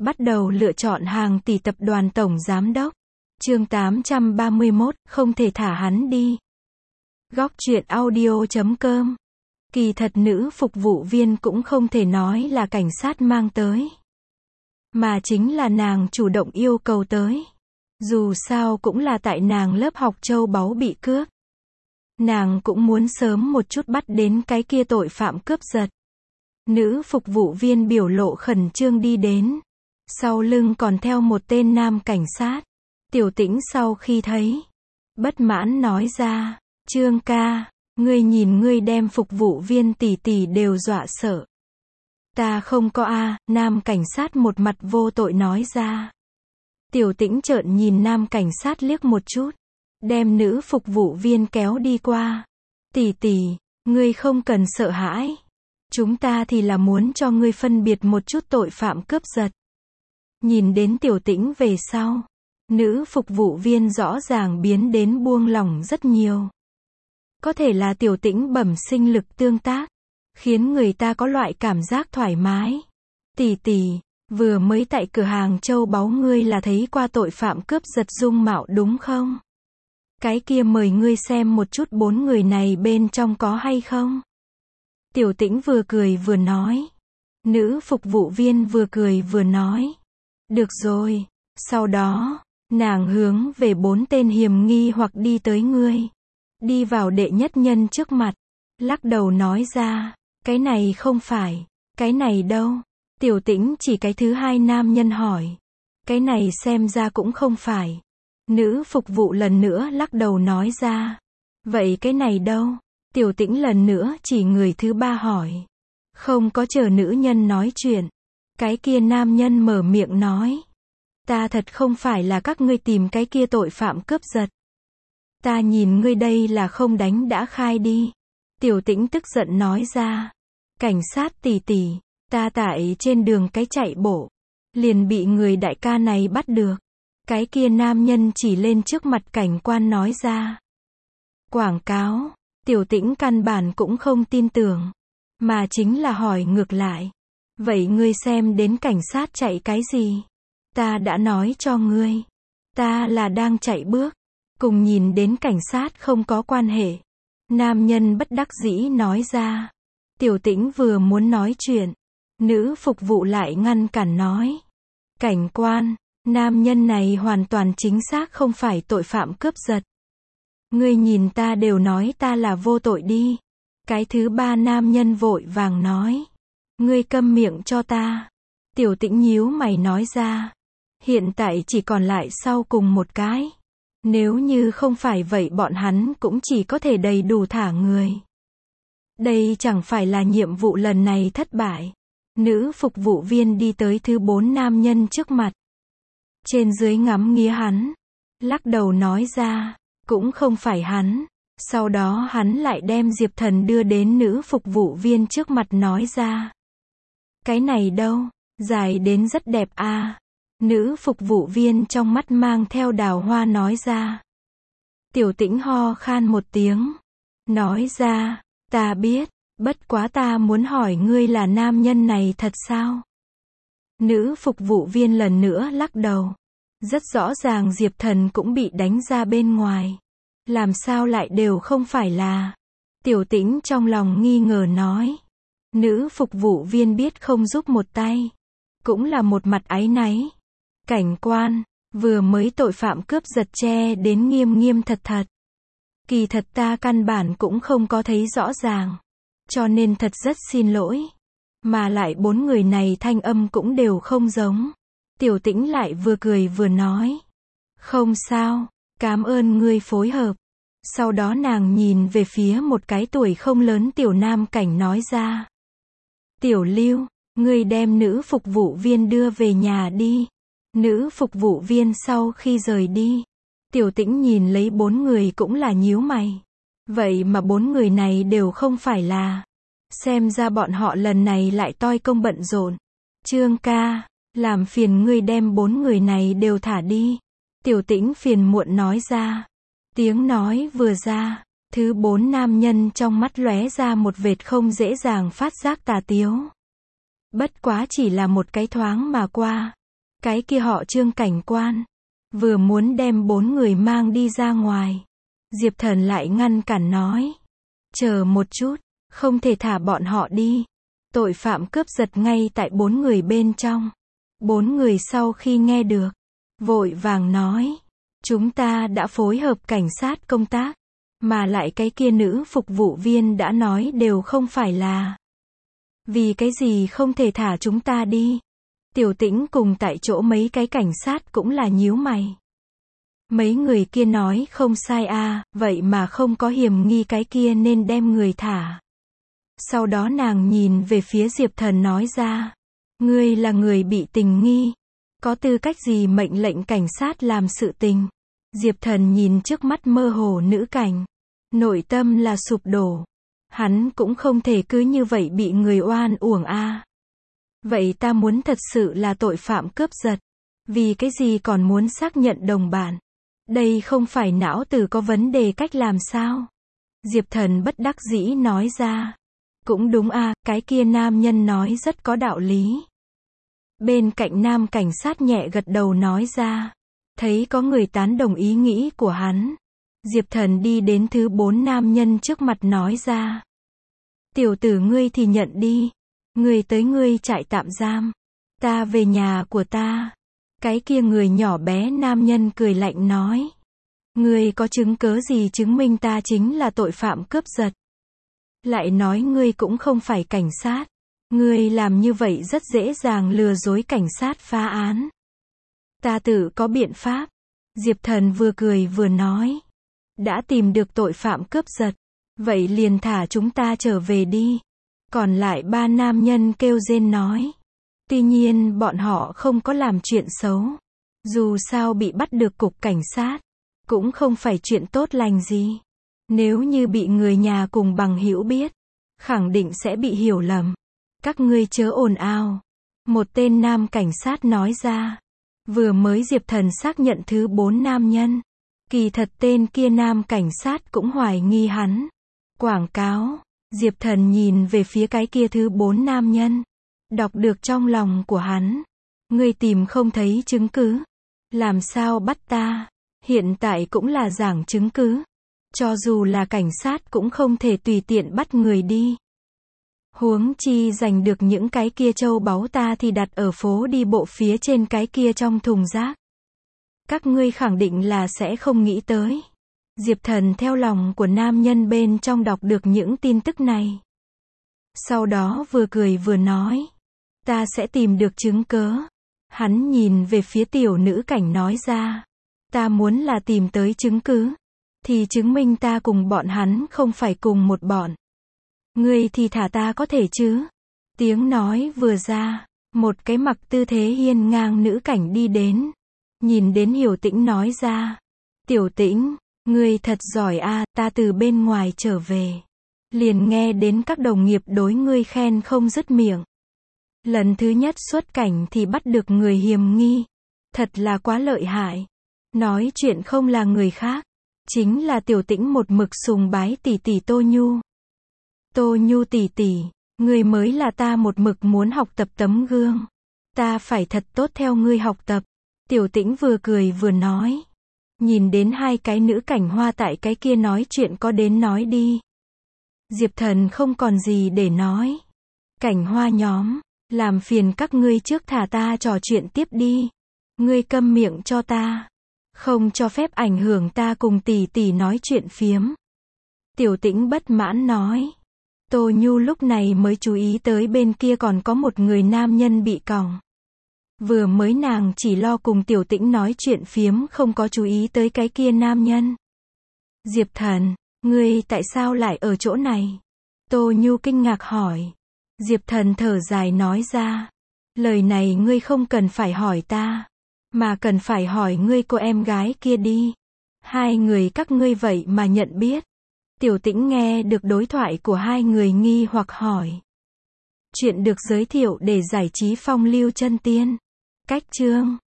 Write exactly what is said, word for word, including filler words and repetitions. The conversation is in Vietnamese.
Bắt đầu lựa chọn hàng tỷ tập đoàn tổng giám đốc. Chương tám trăm ba mươi mốt, không thể thả hắn đi. Góc truyện audio chấm com. Kỳ thật nữ phục vụ viên cũng không thể nói là cảnh sát mang tới, mà chính là nàng chủ động yêu cầu tới. Dù sao cũng là tại nàng lớp học châu báu bị cướp. Nàng cũng muốn sớm một chút bắt đến cái kia tội phạm cướp giật. Nữ phục vụ viên biểu lộ khẩn trương đi đến. Sau lưng còn theo một tên nam cảnh sát. Tiểu Tĩnh sau khi thấy, bất mãn nói ra, Trương ca, ngươi nhìn ngươi đem phục vụ viên tỷ tỷ đều dọa sợ. Ta không có a, nam cảnh sát một mặt vô tội nói ra. Tiểu Tĩnh trợn nhìn nam cảnh sát liếc một chút, đem nữ phục vụ viên kéo đi qua. Tỷ tỷ, ngươi không cần sợ hãi. Chúng ta thì là muốn cho ngươi phân biệt một chút tội phạm cướp giật. Nhìn đến Tiểu Tĩnh về sau, nữ phục vụ viên rõ ràng biến đến buông lỏng rất nhiều. Có thể là Tiểu Tĩnh bẩm sinh lực tương tác, khiến người ta có loại cảm giác thoải mái. Tỷ tỷ, vừa mới tại cửa hàng châu báu ngươi là thấy qua tội phạm cướp giật dung mạo đúng không? Cái kia mời ngươi xem một chút bốn người này bên trong có hay không? Tiểu Tĩnh vừa cười vừa nói. Nữ phục vụ viên vừa cười vừa nói. Được rồi. Sau đó, nàng hướng về bốn tên hiểm nghi hoặc đi tới ngươi. Đi vào đệ nhất nhân trước mặt. Lắc đầu nói ra. Cái này không phải. Cái này đâu? Tiểu Tĩnh chỉ cái thứ hai nam nhân hỏi. Cái này xem ra cũng không phải. Nữ phục vụ lần nữa lắc đầu nói ra. Vậy cái này đâu? Tiểu Tĩnh lần nữa chỉ người thứ ba hỏi. Không có chờ nữ nhân nói chuyện. Cái kia nam nhân mở miệng nói. Ta thật không phải là các ngươi tìm cái kia tội phạm cướp giật. Ta nhìn ngươi đây là không đánh đã khai đi. Tiểu Tĩnh tức giận nói ra. Cảnh sát tỷ tỷ, ta tại trên đường cái chạy bộ. Liền bị người đại ca này bắt được. Cái kia nam nhân chỉ lên trước mặt cảnh quan nói ra. Quảng cáo. Tiểu Tĩnh căn bản cũng không tin tưởng, mà chính là hỏi ngược lại. Vậy ngươi xem đến cảnh sát chạy cái gì? Ta đã nói cho ngươi. Ta là đang chạy bước. Cùng nhìn đến cảnh sát không có quan hệ. Nam nhân bất đắc dĩ nói ra. Tiểu Tĩnh vừa muốn nói chuyện. Nữ phục vụ lại ngăn cản nói. Cảnh quan, nam nhân này hoàn toàn chính xác không phải tội phạm cướp giật. Ngươi nhìn ta đều nói ta là vô tội đi. Cái thứ ba nam nhân vội vàng nói. Ngươi câm miệng cho ta. Tiểu Tĩnh nhíu mày nói ra. Hiện tại chỉ còn lại sau cùng một cái. Nếu như không phải vậy bọn hắn cũng chỉ có thể đầy đủ thả người. Đây chẳng phải là nhiệm vụ lần này thất bại. Nữ phục vụ viên đi tới thứ bốn nam nhân trước mặt. Trên dưới ngắm nghía hắn. Lắc đầu nói ra. Cũng không phải hắn. Sau đó hắn lại đem Diệp Thần đưa đến nữ phục vụ viên trước mặt nói ra. Cái này đâu? Dài đến rất đẹp a. Nữ phục vụ viên trong mắt mang theo đào hoa nói ra. Tiểu Tĩnh ho khan một tiếng. Nói ra. Ta biết. Bất quá ta muốn hỏi ngươi là nam nhân này thật sao? Nữ phục vụ viên lần nữa lắc đầu. Rất rõ ràng Diệp Thần cũng bị đánh ra bên ngoài. Làm sao lại đều không phải là. Tiểu Tĩnh trong lòng nghi ngờ nói. Nữ phục vụ viên biết không giúp một tay. Cũng là một mặt áy náy. Cảnh quan, vừa mới tội phạm cướp giật che đến nghiêm nghiêm thật thật. Kỳ thật ta căn bản cũng không có thấy rõ ràng. Cho nên thật rất xin lỗi. Mà lại bốn người này thanh âm cũng đều không giống. Tiểu Tĩnh lại vừa cười vừa nói. Không sao, cảm ơn ngươi phối hợp. Sau đó nàng nhìn về phía một cái tuổi không lớn tiểu nam cảnh nói ra. Tiểu Lưu, ngươi đem nữ phục vụ viên đưa về nhà đi. Nữ phục vụ viên sau khi rời đi. Tiểu Tĩnh nhìn lấy bốn người cũng là nhíu mày. Vậy mà bốn người này đều không phải là. Xem ra bọn họ lần này lại toi công bận rộn. Trương ca. Làm phiền ngươi đem bốn người này đều thả đi. Tiểu Tĩnh phiền muộn nói ra. Tiếng nói vừa ra, thứ bốn nam nhân trong mắt lóe ra một vệt không dễ dàng phát giác tà tiếu. Bất quá chỉ là một cái thoáng mà qua. Cái kia họ Trương cảnh quan. Vừa muốn đem bốn người mang đi ra ngoài. Diệp Thần lại ngăn cản nói. Chờ một chút, không thể thả bọn họ đi. Tội phạm cướp giật ngay tại bốn người bên trong. Bốn người sau khi nghe được, vội vàng nói. Chúng ta đã phối hợp cảnh sát công tác. Mà lại cái kia nữ phục vụ viên đã nói đều không phải là. Vì cái gì không thể thả chúng ta đi. Tiểu Tĩnh cùng tại chỗ mấy cái cảnh sát cũng là nhíu mày. Mấy người kia nói không sai à, vậy mà không có hiểm nghi cái kia nên đem người thả. Sau đó nàng nhìn về phía Diệp Thần nói ra. Ngươi là người bị tình nghi. Có tư cách gì mệnh lệnh cảnh sát làm sự tình. Diệp Thần nhìn trước mắt mơ hồ nữ cảnh. Nội tâm là sụp đổ. Hắn cũng không thể cứ như vậy bị người oan uổng a. À. Vậy ta muốn thật sự là tội phạm cướp giật. Vì cái gì còn muốn xác nhận đồng bản. Đây không phải não tử có vấn đề cách làm sao. Diệp Thần bất đắc dĩ nói ra. Cũng đúng a, à, cái kia nam nhân nói rất có đạo lý. Bên cạnh nam cảnh sát nhẹ gật đầu nói ra. Thấy có người tán đồng ý nghĩ của hắn. Diệp Thần đi đến thứ bốn nam nhân trước mặt nói ra. Tiểu tử ngươi thì nhận đi. Ngươi tới ngươi trại tạm giam. Ta về nhà của ta. Cái kia người nhỏ bé nam nhân cười lạnh nói. Ngươi có chứng cớ gì chứng minh ta chính là tội phạm cướp giật? Lại nói ngươi cũng không phải cảnh sát. Ngươi làm như vậy rất dễ dàng lừa dối cảnh sát phá án. Ta tự có biện pháp. Diệp Thần vừa cười vừa nói. Đã tìm được tội phạm cướp giật. Vậy liền thả chúng ta trở về đi. Còn lại ba nam nhân kêu rên nói. Tuy nhiên bọn họ không có làm chuyện xấu. Dù sao bị bắt được cục cảnh sát. Cũng không phải chuyện tốt lành gì. Nếu như bị người nhà cùng bằng hữu biết. Khẳng định sẽ bị hiểu lầm. Các ngươi chớ ồn ào. Một tên nam cảnh sát nói ra. Vừa mới Diệp Thần xác nhận thứ bốn nam nhân. Kỳ thật tên kia nam cảnh sát cũng hoài nghi hắn. Quảng cáo. Diệp Thần nhìn về phía cái kia thứ bốn nam nhân. Đọc được trong lòng của hắn. Ngươi tìm không thấy chứng cứ. Làm sao bắt ta? Hiện tại cũng là giảng chứng cứ. Cho dù là cảnh sát cũng không thể tùy tiện bắt người đi. Huống chi giành được những cái kia châu báu ta thì đặt ở phố đi bộ phía trên cái kia trong thùng rác. Các ngươi khẳng định là sẽ không nghĩ tới. Diệp Thần theo lòng của nam nhân bên trong đọc được những tin tức này. Sau đó vừa cười vừa nói. Ta sẽ tìm được chứng cớ. Hắn nhìn về phía tiểu nữ cảnh nói ra. Ta muốn là tìm tới chứng cứ. Thì chứng minh ta cùng bọn hắn không phải cùng một bọn. Ngươi thì thả ta có thể chứ? Tiếng nói vừa ra. Một cái mặc tư thế hiên ngang nữ cảnh đi đến. Nhìn đến Hiểu Tĩnh nói ra. Tiểu Tĩnh, ngươi thật giỏi a, ta từ bên ngoài trở về. Liền nghe đến các đồng nghiệp đối ngươi khen không dứt miệng. Lần thứ nhất xuất cảnh thì bắt được người hiềm nghi. Thật là quá lợi hại. Nói chuyện không là người khác. Chính là Tiểu Tĩnh một mực sùng bái tỷ tỷ Tô Nhu. Tô Nhu tỷ tỷ, ngươi mới là ta một mực muốn học tập tấm gương. Ta phải thật tốt theo ngươi học tập. Tiểu Tĩnh vừa cười vừa nói. Nhìn đến hai cái nữ cảnh hoa tại cái kia nói chuyện có đến nói đi. Diệp Thần không còn gì để nói. Cảnh hoa nhóm, làm phiền các ngươi trước thả ta trò chuyện tiếp đi. Ngươi câm miệng cho ta. Không cho phép ảnh hưởng ta cùng tỷ tỷ nói chuyện phiếm. Tiểu Tĩnh bất mãn nói. Tô Nhu lúc này mới chú ý tới bên kia còn có một người nam nhân bị còng. Vừa mới nàng chỉ lo cùng Tiểu Tĩnh nói chuyện phiếm không có chú ý tới cái kia nam nhân. Diệp Thần, ngươi tại sao lại ở chỗ này? Tô Nhu kinh ngạc hỏi. Diệp Thần thở dài nói ra. Lời này ngươi không cần phải hỏi ta. Mà cần phải hỏi ngươi cô em gái kia đi. Hai người các ngươi vậy mà nhận biết. Tiểu Tĩnh nghe được đối thoại của hai người nghi hoặc hỏi. Chuyện được giới thiệu để giải trí phong lưu chân tiên. Cách chương